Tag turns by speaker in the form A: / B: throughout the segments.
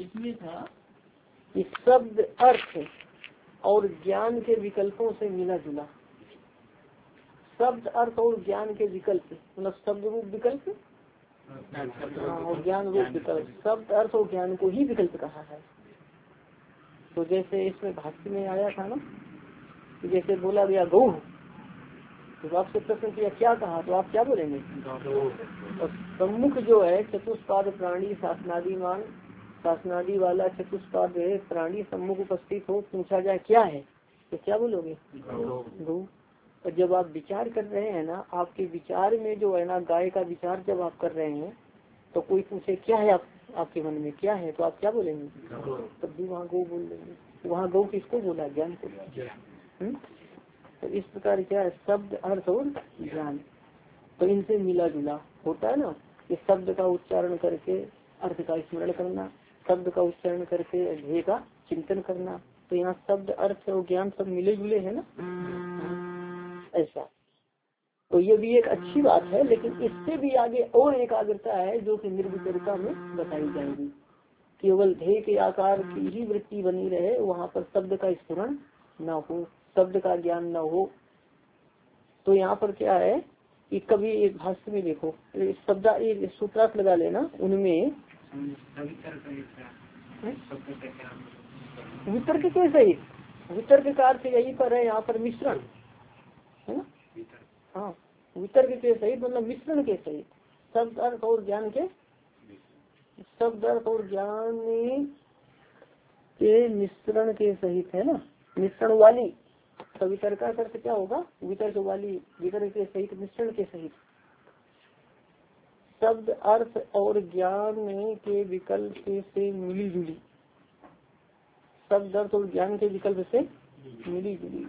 A: इसमें था कि शब्द अर्थ और ज्ञान के विकल्पों से मिला जुला। शब्द अर्थ और ज्ञान के विकल्प मतलब शब्द रूप विकल्प और ज्ञान रूप विकल्प, शब्द अर्थ और ज्ञान को ही विकल्प कहा है। तो जैसे इसमें भाष्य में आया था ना, जैसे बोला गया गौ, तो आपसे प्रश्न किया क्या कहा, तो आप क्या बोलेंगे? और सम्मुख जो है चतुष्पाद प्राणी शासनादिमान, शासनादि वाला चतुष्पाद प्राणी सम्मुख उपस्थित हो, पूछा जाए क्या है तो क्या बोलोगे? गौ। और जब आप विचार कर रहे हैं ना, आपके विचार में जो है ना गाय का विचार जब आप कर रहे हैं, तो कोई पूछे क्या है आपके मन में क्या है, तो आप क्या बोलेंगे? तब भी वहाँ गौ बोल देंगे। वहाँ गौ किसको बोला? ज्ञान को। तो इस प्रकार क्या है, शब्द अर्थ और ज्ञान, तो इनसे मिला जुला होता है ना कि शब्द का उच्चारण करके अर्थ का स्मरण करना, शब्द का उच्चारण करके ध्येय का चिंतन करना। तो यहाँ शब्द अर्थ और ज्ञान सब मिले जुले है ना, ऐसा। तो ये भी एक अच्छी बात है, लेकिन इससे भी आगे और एकाग्रता है जो कि निर्विचारिता में बताई जाएगी। केवल ध्येय के आकार की ही वृत्ति बनी रहे, वहाँ पर शब्द का स्मरण न हो, शब्द का ज्ञान न हो। तो यहाँ पर क्या है कि कभी एक भाष्य में देखो शब्द एक सूत्रार्थ लगा लेना, उनमें वितर्क के सहित, वितर्क का अर्थ यही पर है यहाँ पर मिश्रण है ना। हाँ, वितर्क के सहित मतलब मिश्रण के सहित, शब्द अर्थ और ज्ञान के, शब्द अर्थ और ज्ञान के मिश्रण के सहित है ना, मिश्रण वाली। तो वितर्क का अर्थ क्या होगा? वितर्क वाली, वितर्क के सहित, मिश्रण के सहित, शब्द अर्थ और ज्ञान के विकल्प से मिली जुली, शब्द अर्थ और ज्ञान के विकल्प से मिली जुली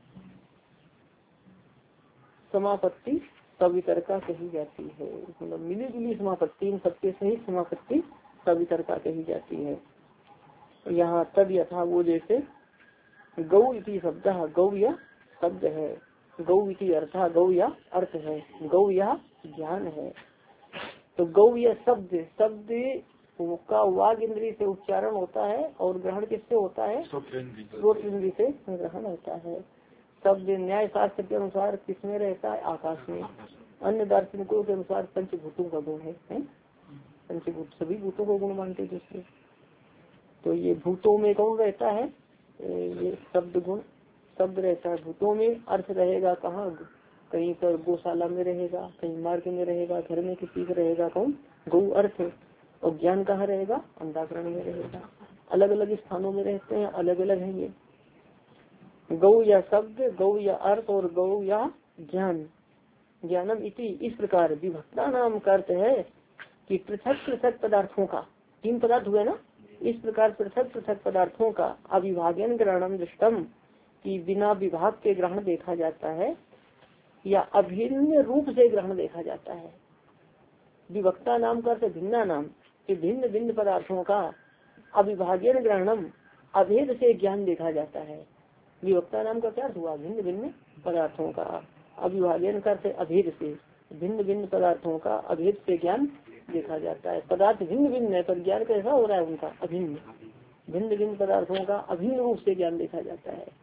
A: समापत्ति सवितर्का कही जाती है। मतलब मिली जुली समापत्ति, इन सबके सहित समापत्ति सवितर्का कही जाती है। यहाँ तद यथा वो जैसे गौ इति शब्द, गौ या शब्द है, गौ इति अर्थ, गौ या अर्थ है, गौ या ज्ञान है। तो गौ या शब्द, शब्द का वाग इंद्री से उच्चारण होता है और ग्रहण किससे होता है? श्रोत इंद्री से ग्रहण होता है। शब्द न्याय शास्त्र के अनुसार किसमें रहता है? आकाश में। अन्य दार्शनिकों के अनुसार पंचभूतों का गुण है, पंचभूत सभी भूतों को गुण मानते जिससे। तो ये भूतों में कौन रहता है? ये शब्द गुण, शब्द रहता है भूतों में। अर्थ रहेगा कहाँ? कहीं पर गौशाला में रहेगा, कहीं मार्ग में रहेगा, घर में किसी का रहेगा, कौन? गौ अर्थ। और ज्ञान कहाँ रहेगा? अंधाकरण में रहेगा। अलग अलग स्थानों में रहते हैं, अलग अलग है ये। गौ या शब्द, गौ या अर्थ और गौ या ज्ञान, ज्ञानम इति। इस प्रकार विभक्ता नाम का अर्थ है कि पृथक पृथक पदार्थों का, तीन पदार्थ हुए ना, इस प्रकार पृथक पृथक पदार्थों का अविभाजन ग्रहणम दृष्टम, कि बिना विभाग के ग्रहण देखा जाता है, या अभिन्न रूप से ग्रहण देखा जाता है। विभक्ता नाम का अर्थ भिन्ना नाम, कि भिन्न भिन्न पदार्थों का अविभाजन ग्रहणम, अभेद से ज्ञान देखा जाता है। विभक्ता नाम का क्या हुआ? भिन्न भिन्न पदार्थों का, अविभाजन का अर्थ अभेद से, भिन्न भिन्न पदार्थों का अभेद से ज्ञान देखा जाता है। पदार्थ भिन्न भिन्न है पर ज्ञान कैसा हो रहा है उनका? अभिन्न। भिन्न भिन्न पदार्थों का अभिन्न रूप से ज्ञान देखा जाता है।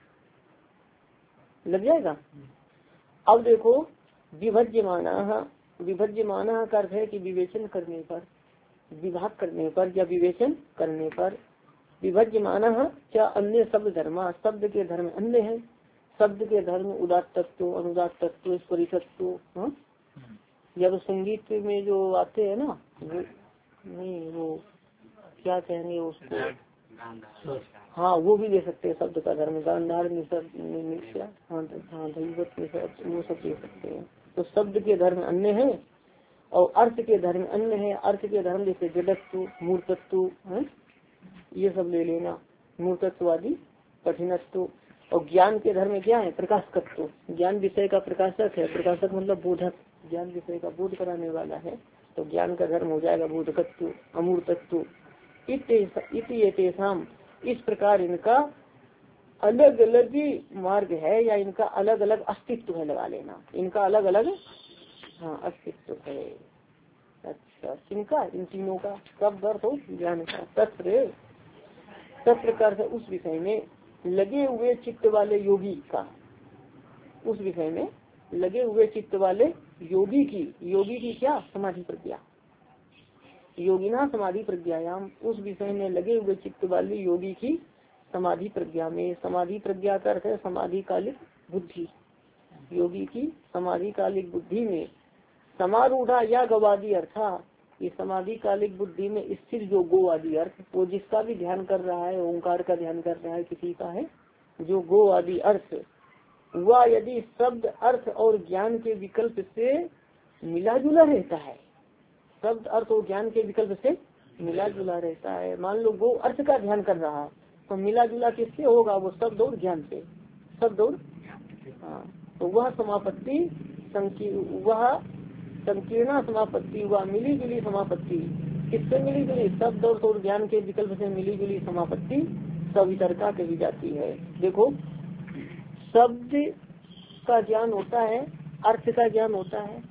A: लग जाएगा। अब देखो विभज्यमाना, विभज्यमाना का अर्थ है कि विवेचन करने पर, विभाग करने पर या विवेचन करने पर। विभज्यमाना क्या? अन्य शब्द धर्मा, शब्द के धर्म अन्य है। शब्द के धर्म उदात्त तत्व, अनुदात्त तत्व, ईश्वरी तत्व। जब संगीत में जो आते हैं ना, वो नहीं, वो क्या कहेंगे उसको, हाँ वो भी दे सकते हैं शब्द का धर्म, गांधार हाँ वो सब दे सकते हैं। तो शब्द के धर्म अन्य है और अर्थ के धर्म अन्य है। अर्थ के धर्म जैसे जडत्व, मूर्तत्व, ये सब ले लेना, मूर्तत्वादी, कठिनत्व। और ज्ञान के धर्म क्या है? प्रकाशकत्व, ज्ञान विषय का प्रकाशक है। प्रकाशक मतलब बोधक, ज्ञान विषय का बोध कराने वाला है। तो ज्ञान का धर्म हो जाएगा बोधकत्व, अमूर्तत्व। इतिशाम, इस प्रकार इनका अलग अलग मार्ग है या इनका अलग अलग अस्तित्व है, लगा लेना, इनका अलग अलग हाँ अस्तित्व है। अच्छा, किनका? इन तीनों का। शब्द अर्थ हो ज्ञान का। तत्र तत्र का अर्थ उस विषय में लगे हुए चित्त वाले योगी का, उस विषय में लगे हुए चित्त वाले योगी की क्या? समाधि प्रज्ञा। योगिना समाधि प्रज्ञायाम, उस विषय में लगे हुए चित्त वाले योगी की समाधि प्रज्ञा में। समाधि प्रज्ञा का अर्थ है समाधि कालिक बुद्धि। योगी की समाधि कालिक बुद्धि में समारूढ़ा या गवादी अर्थात ये समाधि कालिक बुद्धि में स्थिर जो गो आदि अर्थ, वो जिसका भी ध्यान कर रहा है, ओंकार का ध्यान कर रहा है, किसी का है जो गो आदि अर्थ, वह यदि शब्द अर्थ और ज्ञान के विकल्प से मिला जुला रहता है, शब्द अर्थ और ज्ञान के विकल्प से मिला जुला रहता है। मान लो गो अर्थ का ध्यान कर रहा तो मिला जुला किससे होगा? वो शब्द और ज्ञान से, शब्द और हाँ। तो वह समापत्ति वह संकीर्णा समापत्ति, वह मिली जुली समापत्ति, किससे मिली जुली? शब्द और ज्ञान के विकल्प से मिली जुली समापत्ति सवितर्का कही जाती है। देखो, शब्द का ज्ञान होता है, अर्थ का ज्ञान होता है।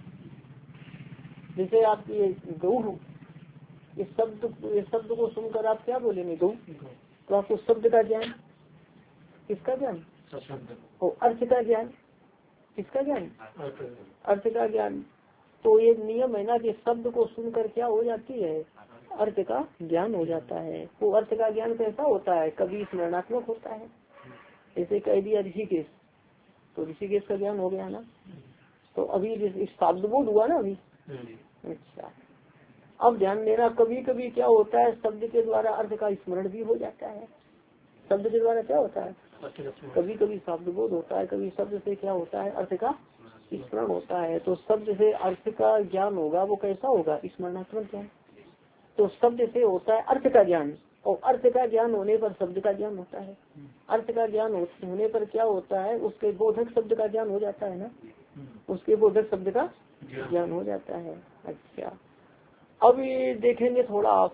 A: जैसे आप ये गौ, इस शब्द को सुनकर आप क्या बोलेंगे? गौ। तो आपको शब्द का ज्ञान, किसका ज्ञान? और अर्थ का ज्ञान, किसका ज्ञान? अर्थ का ज्ञान। तो ये नियम है ना कि शब्द को सुनकर क्या हो जाती है? अर्थ का ज्ञान हो जाता है। वो अर्थ का ज्ञान कैसा होता है? कभी स्मरणात्मक होता है। जैसे कह दिया ऋषिकेश, तो ऋषिकेश का ज्ञान हो गया ना। तो अभी शब्द बोध हुआ ना अभी। अच्छा, अब ध्यान देना, कभी कभी क्या होता है, शब्द के द्वारा अर्थ का स्मरण भी हो जाता है। शब्द के द्वारा क्या होता है? कभी कभी शब्द बोध होता है, कभी शब्द से क्या होता है? अर्थ का स्मरण होता है। तो शब्द से अर्थ का ज्ञान होगा, वो कैसा होगा? स्मरणात्मक ज्ञान। तो शब्द से होता है अर्थ का ज्ञान, और अर्थ का ज्ञान होने पर शब्द का ज्ञान होता है। अर्थ का ज्ञान होने पर क्या होता है? उसके बोधक शब्द का ज्ञान हो जाता है ना, उसके बोधक शब्द का ज्ञान हो जाता है। अच्छा, अब ये देखेंगे थोड़ा आप।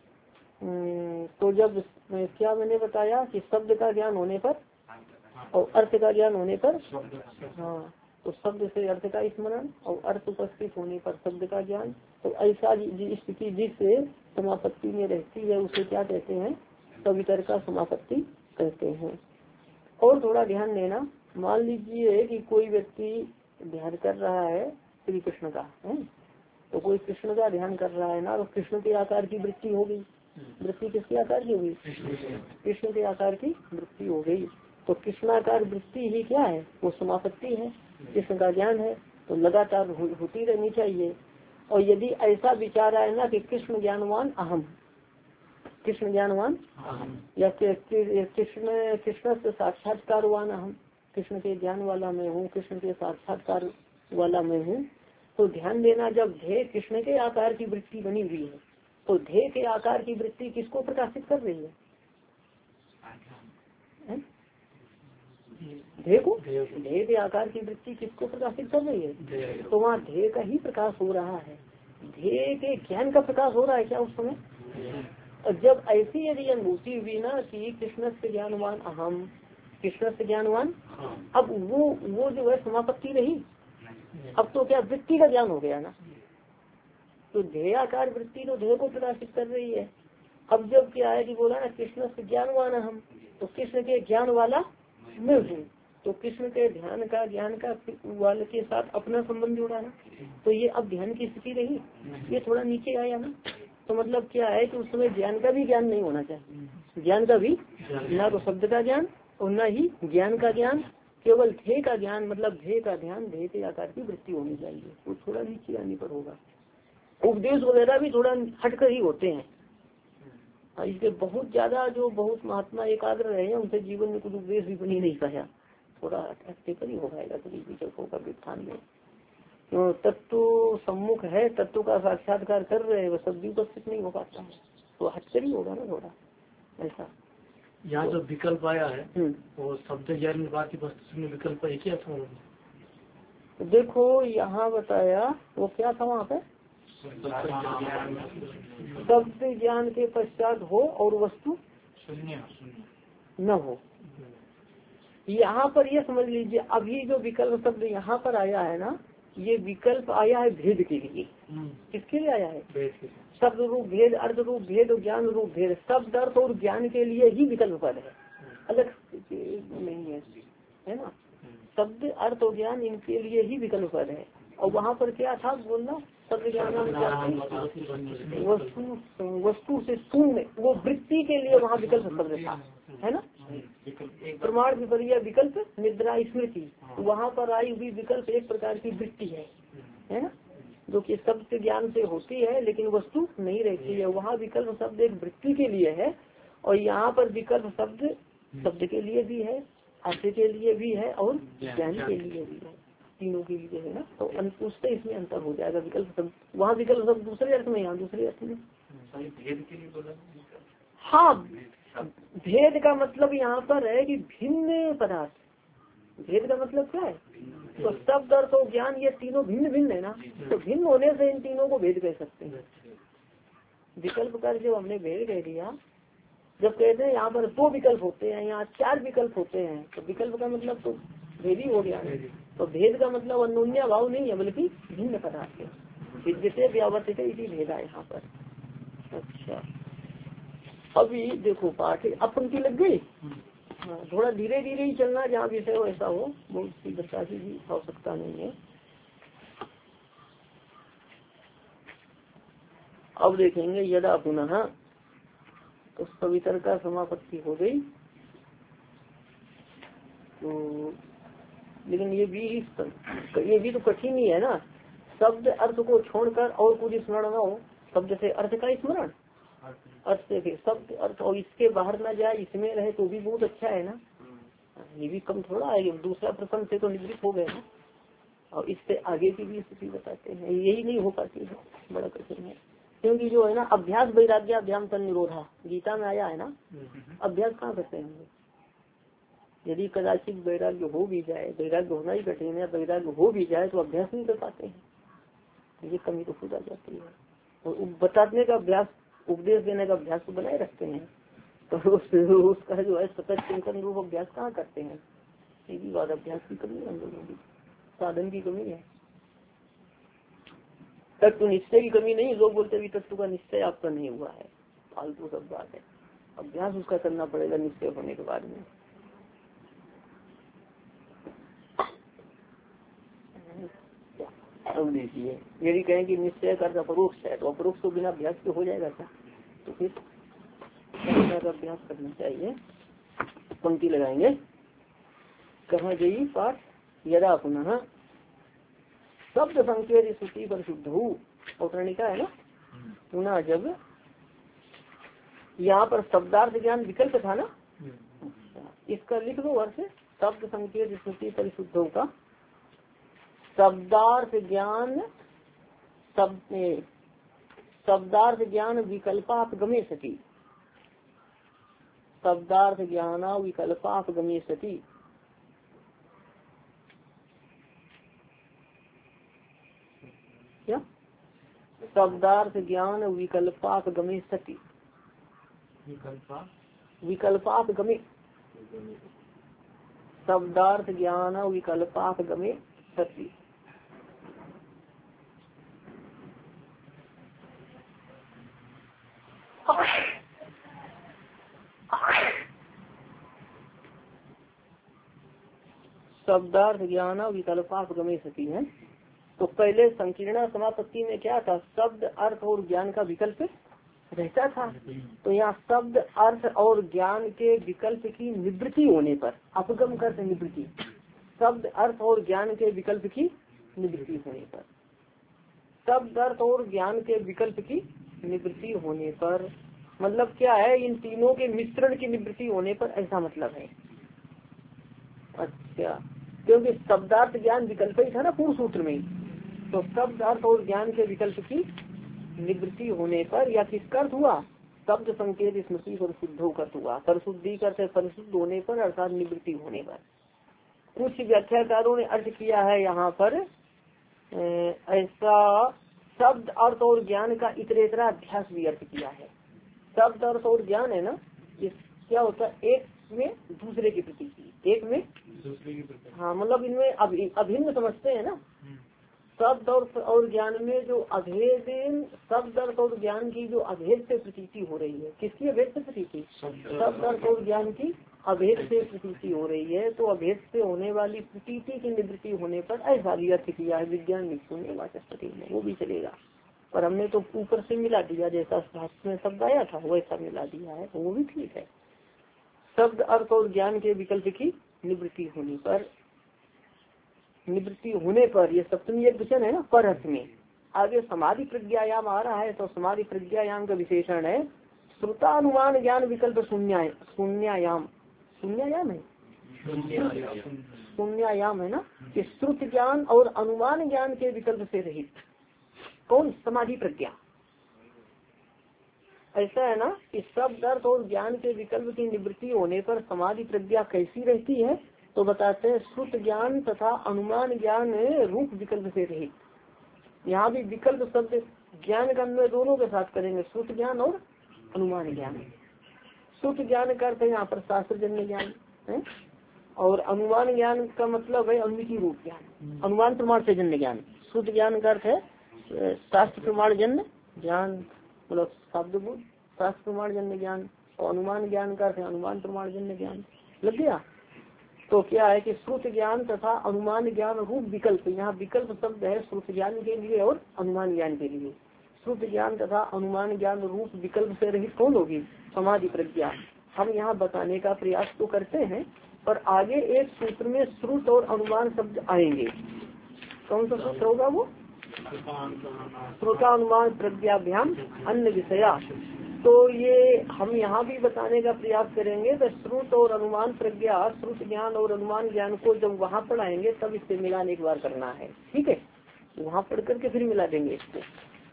A: तो जब क्या मैंने बताया कि शब्द का ज्ञान होने पर और अर्थ का ज्ञान होने पर, हाँ, तो शब्द से अर्थ का स्मरण और अर्थ उपस्थित होने पर शब्द का ज्ञान। तो ऐसा स्थिति जिस समापत्ति में रहती है उसे क्या कहते हैं? सवितर्का समापत्ति कहते हैं। और थोड़ा ध्यान देना, मान लीजिए कि कोई व्यक्ति ध्यान कर रहा है श्री कृष्ण का है, तो कोई कृष्ण का ध्यान कर रहा है ना, तो कृष्ण के आकार की वृत्ति हो गई। वृत्ति किसके आकार की होगी? कृष्ण के आकार की वृत्ति हो गई। तो कृष्णाकार वृत्ति ही क्या है? वो समापत्ति है, कृष्ण का ज्ञान है। तो लगातार होती रहनी चाहिए। और यदि ऐसा विचार आए ना कि कृष्ण ज्ञानवान अहम, कृष्ण ज्ञानवान या कृष्ण से साक्षात्कारवान अहम, कृष्ण के ज्ञान वाला मैं हूँ, कृष्ण के साक्षात्कार वाला मैं हूँ। तो ध्यान देना, जब ध्येय कृष्ण के आकार की वृत्ति बनी हुई है, तो ध्येय के आकार की वृत्ति किसको प्रकाशित कर रही है? ध्येय को, ध्येय के आकार की वृत्ति किसको प्रकाशित कर रही है? तो वहाँ ध्येय का ही प्रकाश हो रहा है, ध्येय के ज्ञान का प्रकाश हो रहा है क्या उस समय? और जब ऐसी यदि अनुभूति हुई ना कि कृष्ण से ज्ञानवान अहम, कृष्ण से ज्ञानवान, अब वो जो है समापत्ति रही। अब तो क्या वृत्ति का ज्ञान हो गया ना, तो ध्येयाकार वृत्ति तो ध्येय को प्रकाशित कर रही है। अब जब क्या है कि बोला ना कृष्ण से ज्ञानवान हम, तो कृष्ण के ज्ञान वाला मैं हूँ, तो कृष्ण के ध्यान का ज्ञान का वाले के साथ अपना संबंध जुड़ा ना, तो ये अब ध्यान की स्थिति रही, ये थोड़ा नीचे आया ना। तो मतलब क्या है कि उस समय ज्ञान का भी ज्ञान नहीं होना चाहिए, ज्ञान का भी ना तो शब्द का ज्ञान और न ही ज्ञान का ज्ञान, केवल ध्येय का ज्ञान, मतलब ध्येय का ध्यान, ध्येय के आकार की वृत्ति होनी चाहिए। वो थोड़ा नीचे आने पर होगा। उपदेश वगैरह भी थोड़ा हटकर ही होते हैं, इसके बहुत ज्यादा जो बहुत महात्मा एकाग्र रहे हैं उनसे जीवन में कुछ उपदेश भी बनी नहीं पाया, थोड़ा हटके पर ही हो पाएगा कभी विचकों का वित्थान में। तो तत्व सम्मुख है, तत्व का साक्षात्कार कर रहे हैं, वो सब भी उपस्थित नहीं हो पाता है, तो हटकर ही होगा ना थोड़ा ऐसा।
B: यहाँ जो विकल्प आया है वो शब्द ज्ञान बाकी वस्तु में विकल्प एक ही अर्थ
A: तो देखो यहाँ बताया वो क्या था वहाँ पे, शब्द ज्ञान के पश्चात हो और वस्तु न हो। यहाँ पर ये समझ लीजिए, अभी जो विकल्प शब्द यहाँ पर आया है ना, ये विकल्प आया है भेद के लिए। किसके लिए आया है? शब्द रूप भेद, अर्थ रूप भेद और ज्ञान रूप भेद। शब्द अर्थ और ज्ञान के लिए ही विकल्प पद है, अलग नहीं है ना। शब्द अर्थ और ज्ञान इनके लिए ही विकल्प पद है। और वहाँ पर क्या था बोलना, शब्द ज्ञान वस्तु से शून्य, वो वृत्ति के लिए वहाँ विकल्प शब्द था, है ना। प्रमाण विपर्य विकल्प निद्रा स्मृति, वहाँ पर आई हुई विकल्प एक प्रकार की वृत्ति है ना, जो कि शब्द ज्ञान से होती है लेकिन वस्तु नहीं रहती है। वहाँ विकल्प शब्द एक वृत्ति के लिए है, और यहाँ पर विकल्प शब्द शब्द के लिए भी है, अर्थ के लिए भी है और ज्ञान के लिए भी है, तीनों के लिए है ना। तो उससे इसमें अंतर हो जाएगा। विकल्प शब्द वहाँ विकल्प शब्द दूसरे अर्थ में, यहाँ दूसरे अर्थ में।
B: भेद के लिए बोला।
A: हाँ, भेद का मतलब यहाँ पर है कि भिन्न पदार्थ। भेद का मतलब क्या है? तो शब्द अर्थ और ज्ञान ये तीनों भिन्न भिन्न है ना, तो भिन्न होने से इन तीनों को भेद कह सकते हैं। विकल्प कर जब हमने भेद कह दिया, जब कहते हैं यहाँ पर 2 विकल्प होते हैं, यहाँ 4 विकल्प होते हैं, तो विकल्प का मतलब तो भेद ही हो गया। तो भेद का मतलब अन्योन्य भाव नहीं है, बल्कि भिन्न पदार्थ है। विद्यते व्यावर्तित इसी भेदा यहाँ पर। अच्छा, अभी देखो पाठ अब पंक्ति लग गई। हाँ, थोड़ा धीरे धीरे ही चलना, जहाँ विषय हो ऐसा हो, बहुत सी दशा की भी आवश्यकता नहीं है। अब देखेंगे यदा पुनः, तो सवितर का समापत्ति हो गई। तो लेकिन ये भी तो कठिन ही है ना। शब्द अर्थ को छोड़कर और कुछ स्मरण न हो, शब्द से अर्थ का स्मरण, अर्थ से फिर शब्द अर्थ, और इसके बाहर न जाए, इसमें रहे तो भी बहुत अच्छा है ना। ये भी कम थोड़ा है, दूसरा प्रसंग से तो निवृत्त हो गए ना। और इससे आगे की भी स्थिति बताते हैं, यही नहीं हो पाती है, बड़ा कठिन है। क्योंकि जो है ना, अभ्यास वैराग्य अभ्याम तन निरोधा गीता में आया है ना। अभ्यास कहाँ करते हैं? यदि कदाचित वैराग्य हो भी जाए, वैराग्य होना ही कठिन है, वैराग्य हो भी जाए तो अभ्यास नहीं कर पाते हैं, ये कमी तो खुद आ जाती है। तो बताने का अभ्यास, उपदेश देने का अभ्यास तो बनाए रखते हैं, तो उसका जो है सतत चिंतन रूप अभ्यास कहाँ करते हैं? सीधी बात, अभ्यास की कमी है, हम लोगों की साधन की कमी है। तत्व निश्चय की कमी नहीं, लोग बोलते भी तत्व का निश्चय आपका नहीं हुआ है, फालतू सब बात है। अभ्यास उसका करना पड़ेगा निश्चय होने के बाद में। अब देखिए, यदि कहें कि निश्चय का अपरोक्ष है, तो अपरोक्ष तो बिना अभ्यास के हो जाएगा क्या? तो फिर अभ्यास करना चाहिए। पंक्ति लगाएंगे, कहाँ गई पाठ? यदा पुनः शब्द संकेत श्रुति पर शुद्ध हूँ, औतरणिका है ना। पुनः जब यहाँ पर शब्दार्थ ज्ञान विकल्प था ना, इसका लिख दो अर्थ, शब्द संकेत श्रुति पर शुद्ध का शब्दार्थ ज्ञान विकल्पात गमे सती, शब्दार्थ ज्ञान विकल्पात गमे सती। क्या? शब्दार्थ ज्ञान विकल्पात गमे सती, विकल्पात गमे, शब्दार्थ ज्ञान विकल्पात गमे सती। शब्दार्थ ज्ञान विकल्पात गमे सती है। तो पहले संकीर्ण समापत्ति में क्या था? शब्द अर्थ और ज्ञान का विकल्प रहता था। तो यहाँ शब्द अर्थ और ज्ञान के विकल्प की निवृत्ति होने पर, अपगम करते निवृत्ति, शब्द अर्थ और ज्ञान के विकल्प की निवृत्ति होने पर, शब्द अर्थ और ज्ञान के विकल्प की निवृत्ति होने पर मतलब क्या है? इन तीनों के मिश्रण की निवृत्ति होने पर, ऐसा मतलब है। अच्छा, क्योंकि शब्दार्थ ज्ञान विकल्प ही था ना पूर्व सूत्र में, तो शब्द अर्थ और ज्ञान के विकल्प की निवृत्ति होने पर, या किसका अर्थ हुआ? शब्द संकेत स्मृति पर शुद्ध कर हुआ, परिशुद्धि करते परिशुद्ध होने पर, अर्थात निवृत्ति होने पर। कुछ व्याख्याकारों ने अर्थ किया है यहाँ पर ऐसा, शब्द अर्थ और ज्ञान का इतरेतरा अध्यास भी अर्थ किया है। शब्द अर्थ और ज्ञान है ना, ये क्या होता है? एक में दूसरे की प्रतीति, एक में दूसरे की प्रतीति। हाँ, मतलब इनमें अभिन्न समझते हैं ना, शब्द और ज्ञान में जो अभेद, शब्द अर्थ और ज्ञान की जो अभेद से प्रतीति हो रही है, किसकी अभेद से प्रतीति? शब्द अर्थ और ज्ञान की अभेद से प्रतीति हो रही है। तो अभेद से होने वाली प्रतीति की निवृत्ति होने पर ऐसा भी अर्थ किया है विज्ञान निष्ठुर वाचस्पति में, वो भी चलेगा। पर हमने तो ऊपर से मिला दिया, जैसा शास्त्र में शब्द आया था वैसा मिला दिया है, वो भी ठीक है। शब्द अर्थ और ज्ञान के विकल्प की निवृत्ति होने पर ये सप्तमी एक वचन है ना, पर अर्थ में। आगे समाधि प्रज्ञायाम आ रहा है, तो समाधि प्रज्ञायाम का विशेषण है श्रुतानुमान ज्ञान विकल्प शून्यायाम है, शून्यायाम है ना, कि श्रुत ज्ञान और अनुमान ज्ञान के विकल्प से रहित। कौन? समाधि प्रज्ञा। ऐसा है ना कि शब्द अर्थ और ज्ञान के विकल्प की निवृत्ति होने पर समाधि प्रज्ञा कैसी रहती है? तो बताते हैं श्रुत ज्ञान तथा अनुमान ज्ञान रूप विकल्प से रहित। यहाँ भी विकल्प शब्द ज्ञान का अन्वय दोनों के साथ करेंगे, श्रुत ज्ञान और अनुमान ज्ञान। श्रुत ज्ञान का अर्थ है यहाँ पर शास्त्र जन्य ज्ञान है, और अनुमान ज्ञान का मतलब है अनुमिति रूप ज्ञान, अनुमान प्रमाण से जन्य ज्ञान। श्रुत ज्ञान का अर्थ है शास्त्र प्रमाण जन्य ज्ञान, मतलब शब्द बुद्ध शास्त्र प्रमाण जन्य ज्ञान, और अनुमान ज्ञान का अर्थ है अनुमान प्रमाण जन्य ज्ञान। लग गया? तो क्या है कि श्रुत ज्ञान तथा अनुमान ज्ञान रूप विकल्प, यहाँ विकल्प शब्द है श्रुत ज्ञान के लिए और अनुमान ज्ञान के लिए। श्रुत ज्ञान तथा अनुमान ज्ञान रूप विकल्प से रहित कौन होगी? समाधि प्रज्ञा। हम यहाँ बताने का प्रयास तो करते हैं, पर आगे एक सूत्र में श्रुत और अनुमान शब्द आएंगे। कौन सा सूत्र होगा वो? श्रुतानुमान प्रज्ञाभ्याम अन्य विषया। तो ये हम यहाँ भी बताने का प्रयास करेंगे। तो श्रुत और अनुमान प्रज्ञा, श्रुत ज्ञान और अनुमान ज्ञान को जब वहाँ पढ़ाएंगे तब इससे मिलान एक बार करना है, ठीक है? वहाँ पढ़ करके फिर मिला देंगे इसको।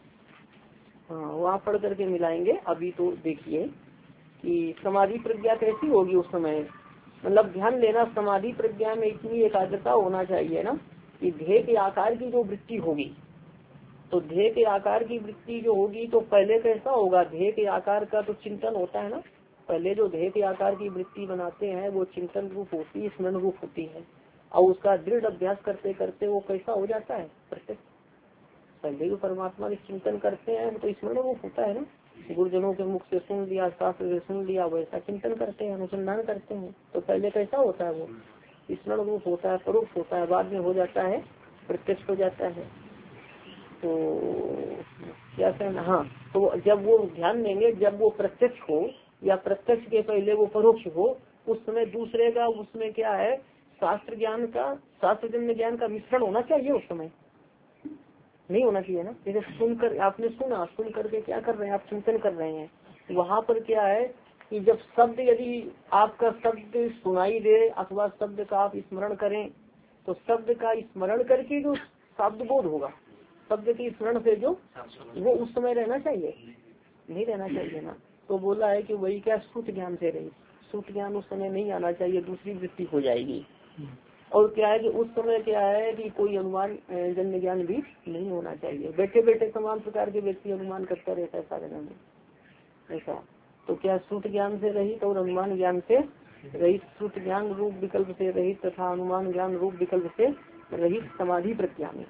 A: हाँ, वहाँ पढ़ करके मिलाएंगे। अभी तो देखिए कि समाधि प्रज्ञा कैसी होगी उस समय। मतलब ध्यान देना, समाधि प्रज्ञा में इतनी एकाग्रता होना चाहिए ना कि ध्येय के आकार की जो वृत्ति होगी, तो ध्येय के आकार की वृत्ति जो होगी तो पहले कैसा होगा? ध्येय के आकार का तो चिंतन होता है ना। पहले जो ध्येय के आकार की वृत्ति बनाते हैं वो चिंतन रूप होती है, स्मरण रूप होती है, और उसका दृढ़ अभ्यास करते करते वो कैसा हो जाता है? प्रत्यक्ष। पहले जो परमात्मा के चिंतन करते हैं वो तो स्मरण रूप होता है ना, गुरुजनों के मुख से सुन लिया, शास्त्र से सुन लिया, वैसा चिंतन करते हैं, अनुसंधान करते हैं। तो पहले कैसा होता है? वो स्मरण रूप होता है, परोक्ष होता है, बाद में हो जाता है प्रत्यक्ष हो जाता है। तो क्या कहना? हाँ, तो जब वो ध्यान देंगे, जब वो प्रत्यक्ष हो या प्रत्यक्ष के पहले वो परोक्ष हो, उस समय दूसरे का उसमें क्या है? शास्त्र ज्ञान का, शास्त्र जन्य ज्ञान का मिश्रण होना चाहिए। उस समय नहीं होना चाहिए ना। जैसे सुनकर आपने सुना, सुन करके क्या कर रहे हैं आप? चिंतन कर रहे हैं। वहाँ पर क्या है कि जब शब्द, यदि आपका शब्द सुनाई दे अथवा शब्द का आप स्मरण करें, तो शब्द का स्मरण करके जो शब्द बोध होगा, शब्द की स्मरण से जो वो उस समय रहना चाहिए, नहीं रहना चाहिए ना। तो बोला है कि वही क्या श्रुत ज्ञान से रही, श्रुत ज्ञान उस समय नहीं आना चाहिए, दूसरी वृत्ति हो जाएगी। और क्या है कि उस समय क्या है कि कोई अनुमान जन्य ज्ञान भी नहीं होना चाहिए। बैठे बैठे समान प्रकार के व्यक्ति अनुमान करता रहता है साधना में, ऐसा। तो क्या श्रुत ज्ञान से रहित और अनुमान ज्ञान से रहित, श्रुत ज्ञान रूप विकल्प से रहित तथा अनुमान ज्ञान रूप विकल्प से रहित समाधि प्रज्ञा में।